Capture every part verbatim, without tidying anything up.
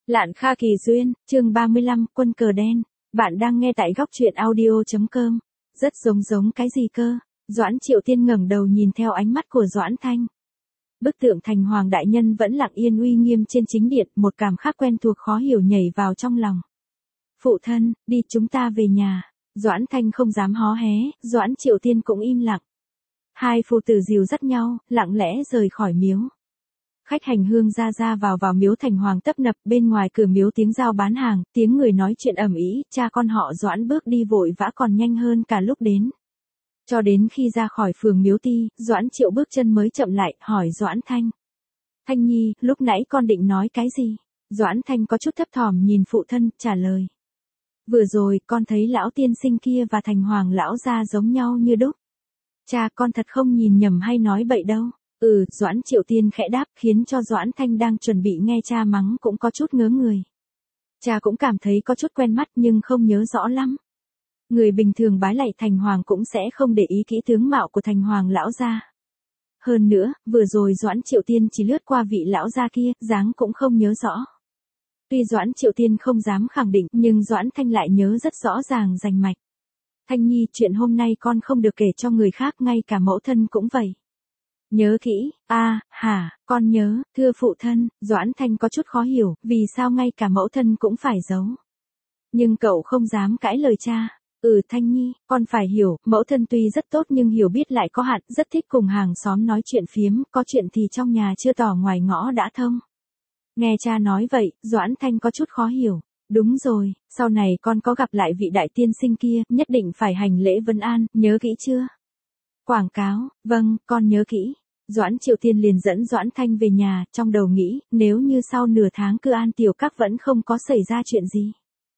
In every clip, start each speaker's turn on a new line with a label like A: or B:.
A: Lạn Kha Kỳ Duyên, chương ba mươi lăm, quân cờ đen. Bạn đang nghe tại góc truyện audio chấm com. Rất giống giống cái gì cơ? Doãn Triệu Tiên ngẩng đầu nhìn theo ánh mắt của Doãn Thanh. Bức tượng thành hoàng đại nhân vẫn lặng yên uy nghiêm trên chính điện, một cảm giác quen thuộc khó hiểu nhảy vào trong lòng. Phụ thân, đi chúng ta về nhà. Doãn Thanh không dám hó hé, Doãn Triệu Tiên cũng im lặng. Hai phụ tử dìu dắt nhau, lặng lẽ rời khỏi miếu. Khách hành hương ra ra vào vào miếu thành hoàng tấp nập, bên ngoài cửa miếu tiếng giao bán hàng, tiếng người nói chuyện ầm ĩ, cha con họ Doãn bước đi vội vã còn nhanh hơn cả lúc đến. Cho đến khi ra khỏi phường Miếu Ti, Doãn Triệu bước chân mới chậm lại, hỏi Doãn Thanh. Thanh Nhi, lúc nãy con định nói cái gì? Doãn Thanh có chút thấp thỏm nhìn phụ thân, trả lời. Vừa rồi, con thấy lão tiên sinh kia và thành hoàng lão gia giống nhau như đúc. Cha, con thật không nhìn nhầm hay nói bậy đâu. Ừ, Doãn Triệu Tiên khẽ đáp, khiến cho Doãn Thanh đang chuẩn bị nghe cha mắng cũng có chút ngớ người. Cha cũng cảm thấy có chút quen mắt nhưng không nhớ rõ lắm. Người bình thường bái lạy thành hoàng cũng sẽ không để ý kỹ tướng mạo của thành hoàng lão gia. Hơn nữa, vừa rồi Doãn Triệu Tiên chỉ lướt qua vị lão gia kia, dáng cũng không nhớ rõ. Tuy Doãn Triệu Tiên không dám khẳng định, nhưng Doãn Thanh lại nhớ rất rõ ràng rành mạch. Thanh Nhi, chuyện hôm nay con không được kể cho người khác, ngay cả mẫu thân cũng vậy. Nhớ kỹ, a à, hả, con nhớ, thưa phụ thân. Doãn Thanh có chút khó hiểu, vì sao ngay cả mẫu thân cũng phải giấu. Nhưng cậu không dám cãi lời cha. Ừ Thanh Nhi, con phải hiểu, mẫu thân tuy rất tốt nhưng hiểu biết lại có hạn, rất thích cùng hàng xóm nói chuyện phiếm, có chuyện thì trong nhà chưa tỏ ngoài ngõ đã thông. Nghe cha nói vậy, Doãn Thanh có chút khó hiểu. Đúng rồi, sau này con có gặp lại vị đại tiên sinh kia, nhất định phải hành lễ vân an, nhớ kỹ chưa? Quảng cáo, vâng, con nhớ kỹ. Doãn Triệu Tiên liền dẫn Doãn Thanh về nhà, trong đầu nghĩ, nếu như sau nửa tháng cư an tiểu các vẫn không có xảy ra chuyện gì.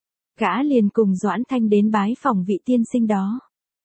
A: Gã liền cùng Doãn Thanh đến bái phòng vị tiên sinh đó.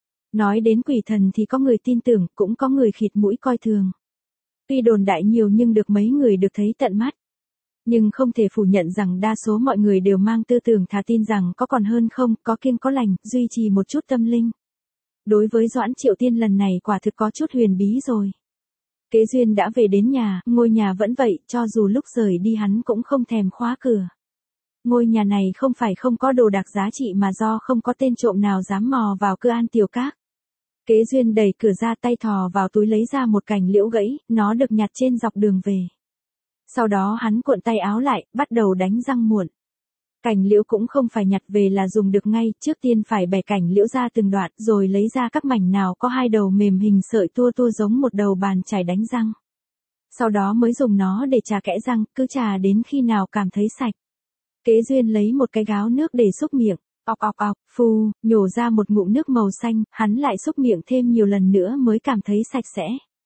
A: Nói đến quỷ thần thì có người tin tưởng, cũng có người khịt mũi coi thường. Tuy đồn đại nhiều nhưng được mấy người được thấy tận mắt. Nhưng không thể phủ nhận rằng đa số mọi người đều mang tư tưởng thà tin rằng có còn hơn không, có kiêng có lành, duy trì một chút tâm linh. Đối với Doãn Triệu Tiên lần này quả thực có chút huyền bí rồi. Kế Duyên đã về đến nhà, ngôi nhà vẫn vậy, cho dù lúc rời đi hắn cũng không thèm khóa cửa. Ngôi nhà này không phải không có đồ đạc giá trị mà do không có tên trộm nào dám mò vào cư an tiểu các. Kế Duyên đẩy cửa ra, tay thò vào túi lấy ra một cành liễu gãy, nó được nhặt trên dọc đường về. Sau đó hắn cuộn tay áo lại, bắt đầu đánh răng muộn. Cành liễu cũng không phải nhặt về là dùng được ngay, trước tiên phải bẻ cành liễu ra từng đoạn, rồi lấy ra các mảnh nào có hai đầu mềm hình sợi tua tua giống một đầu bàn chải đánh răng. Sau đó mới dùng nó để chà kẽ răng, cứ chà đến khi nào cảm thấy sạch. Kế Duyên lấy một cái gáo nước để xúc miệng, ọc ọc ọc, phù, nhổ ra một ngụm nước màu xanh, hắn lại xúc miệng thêm nhiều lần nữa mới cảm thấy sạch sẽ.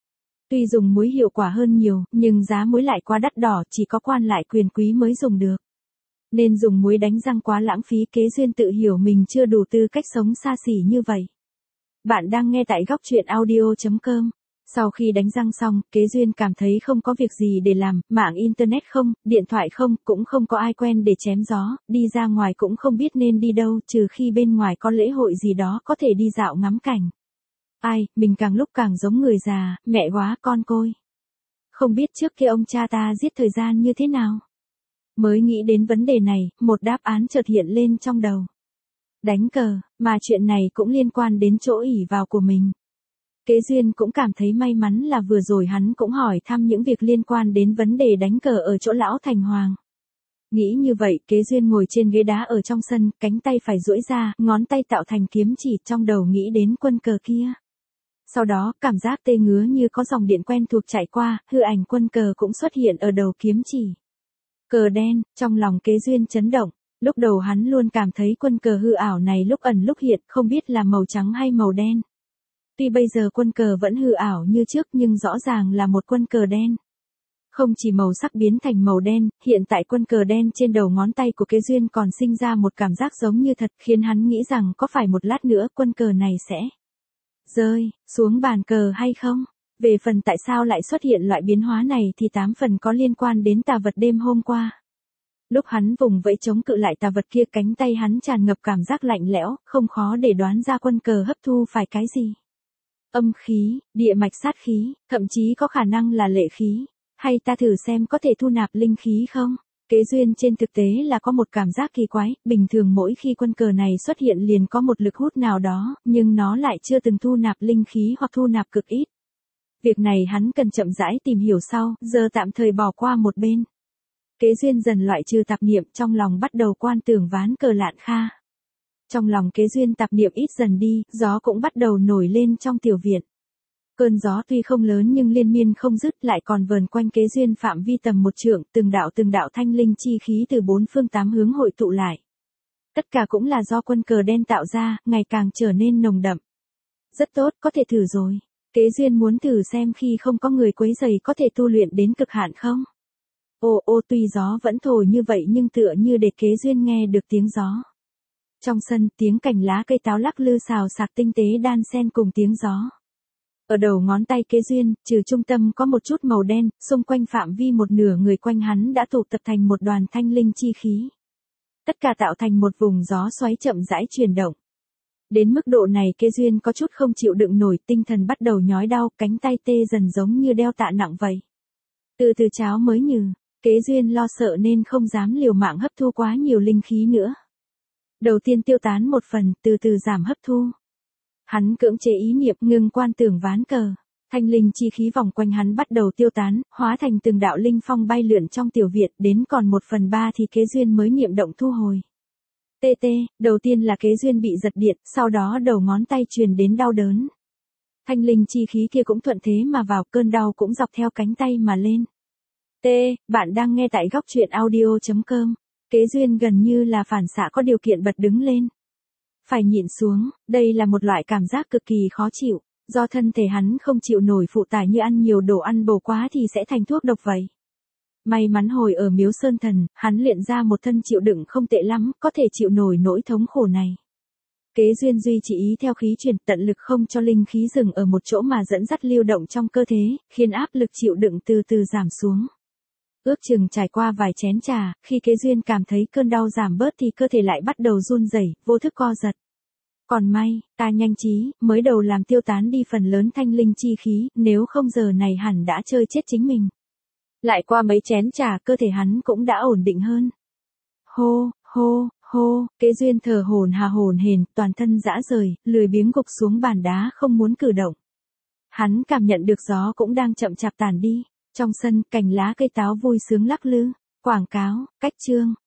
A: Tuy dùng muối hiệu quả hơn nhiều, nhưng giá muối lại quá đắt đỏ, chỉ có quan lại quyền quý mới dùng được. Nên dùng muối đánh răng quá lãng phí, Kế Duyên tự hiểu mình chưa đủ tư cách sống xa xỉ như vậy. Bạn đang nghe tại góc truyện audio chấm com. Sau khi đánh răng xong, Kế Duyên cảm thấy không có việc gì để làm, mạng internet không, điện thoại không, cũng không có ai quen để chém gió, đi ra ngoài cũng không biết nên đi đâu, trừ khi bên ngoài có lễ hội gì đó có thể đi dạo ngắm cảnh. Ai, mình càng lúc càng giống người già, mẹ quá con côi. Không biết trước kia ông cha ta giết thời gian như thế nào? Mới nghĩ đến vấn đề này, một đáp án chợt hiện lên trong đầu. Đánh cờ, mà chuyện này cũng liên quan đến chỗ ỷ vào của mình. Kế Duyên cũng cảm thấy may mắn là vừa rồi hắn cũng hỏi thăm những việc liên quan đến vấn đề đánh cờ ở chỗ lão thành hoàng. Nghĩ như vậy, Kế Duyên ngồi trên ghế đá ở trong sân, cánh tay phải duỗi ra, ngón tay tạo thành kiếm chỉ, trong đầu nghĩ đến quân cờ kia. Sau đó, cảm giác tê ngứa như có dòng điện quen thuộc chạy qua, hư ảnh quân cờ cũng xuất hiện ở đầu kiếm chỉ. Cờ đen, trong lòng Kế Duyên chấn động. Lúc đầu hắn luôn cảm thấy quân cờ hư ảo này lúc ẩn lúc hiện, không biết là màu trắng hay màu đen. Tuy bây giờ quân cờ vẫn hư ảo như trước nhưng rõ ràng là một quân cờ đen. Không chỉ màu sắc biến thành màu đen, hiện tại quân cờ đen trên đầu ngón tay của Kế Duyên còn sinh ra một cảm giác giống như thật, khiến hắn nghĩ rằng có phải một lát nữa quân cờ này sẽ rơi xuống bàn cờ hay không. Về phần tại sao lại xuất hiện loại biến hóa này thì tám phần có liên quan đến tà vật đêm hôm qua. Lúc hắn vùng vẫy chống cự lại tà vật kia, cánh tay hắn tràn ngập cảm giác lạnh lẽo, không khó để đoán ra quân cờ hấp thu phải cái gì. Âm khí, địa mạch sát khí, thậm chí có khả năng là lệ khí. Hay ta thử xem có thể thu nạp linh khí không? Kế duyên trên thực tế là có một cảm giác kỳ quái, bình thường mỗi khi quân cờ này xuất hiện liền có một lực hút nào đó, nhưng nó lại chưa từng thu nạp linh khí hoặc thu nạp cực ít. Việc này hắn cần chậm rãi tìm hiểu sau, giờ tạm thời bỏ qua một bên. Kế duyên dần loại trừ tạp niệm, trong lòng bắt đầu quan tưởng ván cờ Lạn Kha. Trong lòng kế duyên tạp niệm ít dần đi, gió cũng bắt đầu nổi lên trong tiểu viện. Cơn gió tuy không lớn nhưng liên miên không dứt, lại còn vờn quanh kế duyên phạm vi tầm một trượng, từng đạo từng đạo thanh linh chi khí từ bốn phương tám hướng hội tụ lại. Tất cả cũng là do quân cờ đen tạo ra, ngày càng trở nên nồng đậm. Rất tốt, có thể thử rồi. Kế duyên muốn thử xem khi không có người quấy rầy có thể tu luyện đến cực hạn không? Ô ô tuy gió vẫn thổi như vậy nhưng tựa như để kế duyên nghe được tiếng gió. Trong sân, tiếng cành lá cây táo lắc lư xào xạc tinh tế đan xen cùng tiếng gió. Ở đầu ngón tay kế duyên, trừ trung tâm có một chút màu đen, xung quanh phạm vi một nửa người quanh hắn đã tụ tập thành một đoàn thanh linh chi khí. Tất cả tạo thành một vùng gió xoáy chậm rãi chuyển động. Đến mức độ này kế duyên có chút không chịu đựng nổi, tinh thần bắt đầu nhói đau, cánh tay tê dần giống như đeo tạ nặng vậy. Từ từ cháo mới nhừ, kế duyên lo sợ nên không dám liều mạng hấp thu quá nhiều linh khí nữa. Đầu tiên tiêu tán một phần, từ từ giảm hấp thu. Hắn cưỡng chế ý niệm ngừng quan tưởng ván cờ. Thanh linh chi khí vòng quanh hắn bắt đầu tiêu tán, hóa thành từng đạo linh phong bay lượn trong tiểu viện, đến còn một phần ba thì kế duyên mới niệm động thu hồi. Tê tê, đầu tiên là kế duyên bị giật điện, sau đó đầu ngón tay truyền đến đau đớn. Thanh linh chi khí kia cũng thuận thế mà vào, cơn đau cũng dọc theo cánh tay mà lên. T, bạn đang nghe tại góc truyện audio chấm com. Kế duyên gần như là phản xạ có điều kiện bật đứng lên. Phải nhịn xuống, đây là một loại cảm giác cực kỳ khó chịu, do thân thể hắn không chịu nổi phụ tải như ăn nhiều đồ ăn bổ quá thì sẽ thành thuốc độc vậy. May mắn hồi ở Miếu Sơn Thần, hắn luyện ra một thân chịu đựng không tệ lắm, có thể chịu nổi nỗi thống khổ này. Kế duyên duy trì ý theo khí truyền, tận lực không cho linh khí dừng ở một chỗ mà dẫn dắt lưu động trong cơ thể, khiến áp lực chịu đựng từ từ giảm xuống. Ước chừng trải qua vài chén trà, khi kế duyên cảm thấy cơn đau giảm bớt thì cơ thể lại bắt đầu run rẩy, vô thức co giật. Còn may, ta nhanh trí, mới đầu làm tiêu tán đi phần lớn thanh linh chi khí, nếu không giờ này hẳn đã chơi chết chính mình. Lại qua mấy chén trà, cơ thể hắn cũng đã ổn định hơn. Hô, hô, hô, kế duyên thở hổn hà hổn hển, toàn thân rã rời, lười biếng gục xuống bàn đá không muốn cử động. Hắn cảm nhận được gió cũng đang chậm chạp tàn đi. Trong sân, cành lá cây táo vui sướng lắc lư. Quảng cáo, cách chương.